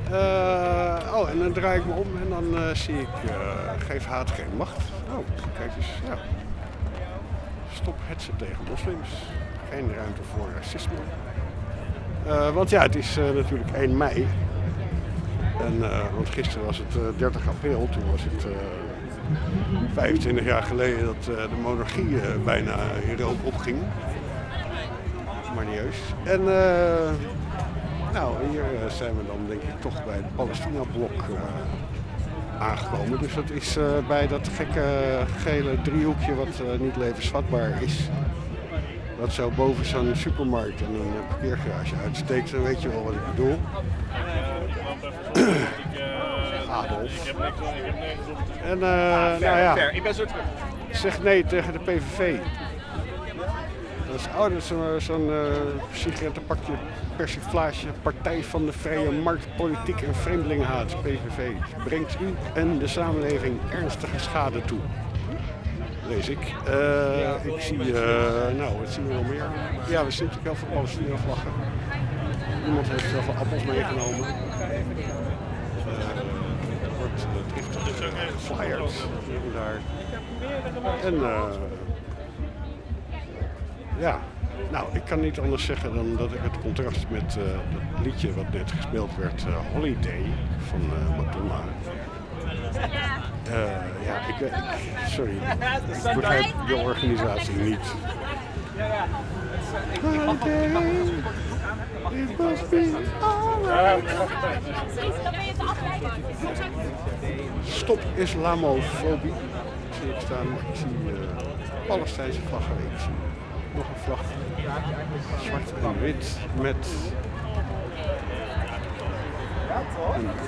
En dan draai ik me om en dan zie ik geef haat geen macht. Oh, kijk eens. Ja. Stop hetsen tegen moslims. Geen ruimte voor racisme. Want ja, het is natuurlijk 1 mei. Want gisteren was het 30 april. Toen was het 25 jaar geleden dat de monarchie bijna in rook opging. Manieus. En hier zijn we dan denk ik toch bij het Palestina-blok aangekomen. Dus dat is bij dat gekke gele driehoekje wat niet levensvatbaar is. Wat zo boven zo'n supermarkt en een parkeergarage uitsteekt, dan weet je wel wat ik bedoel. Adolf. En ik ben zo terug. Zeg nee tegen de PVV. Dat is zo'n sigarettenpakje persiflage, Partij van de Vrije Markt, Politiek en Vreemdelingenhaat, PVV. Brengt u en de samenleving ernstige schade toe. Lees ik. Ik zie, wat zien we nog meer? Ja, we zien natuurlijk heel veel Palestina-vlaggen. Iemand heeft heel veel appels meegenomen. Er wordt driftig geflyerd hier en daar. En ik kan niet anders zeggen dan dat ik het contrast met het liedje wat net gespeeld werd, Holiday van Madonna. Sorry, ik begrijp de organisatie niet. It must be alright. Stop islamofobie. Zie ik staan. Ik zie Palestijnse vlaggen. Ik zie nog een vlag. Zwart en wit met een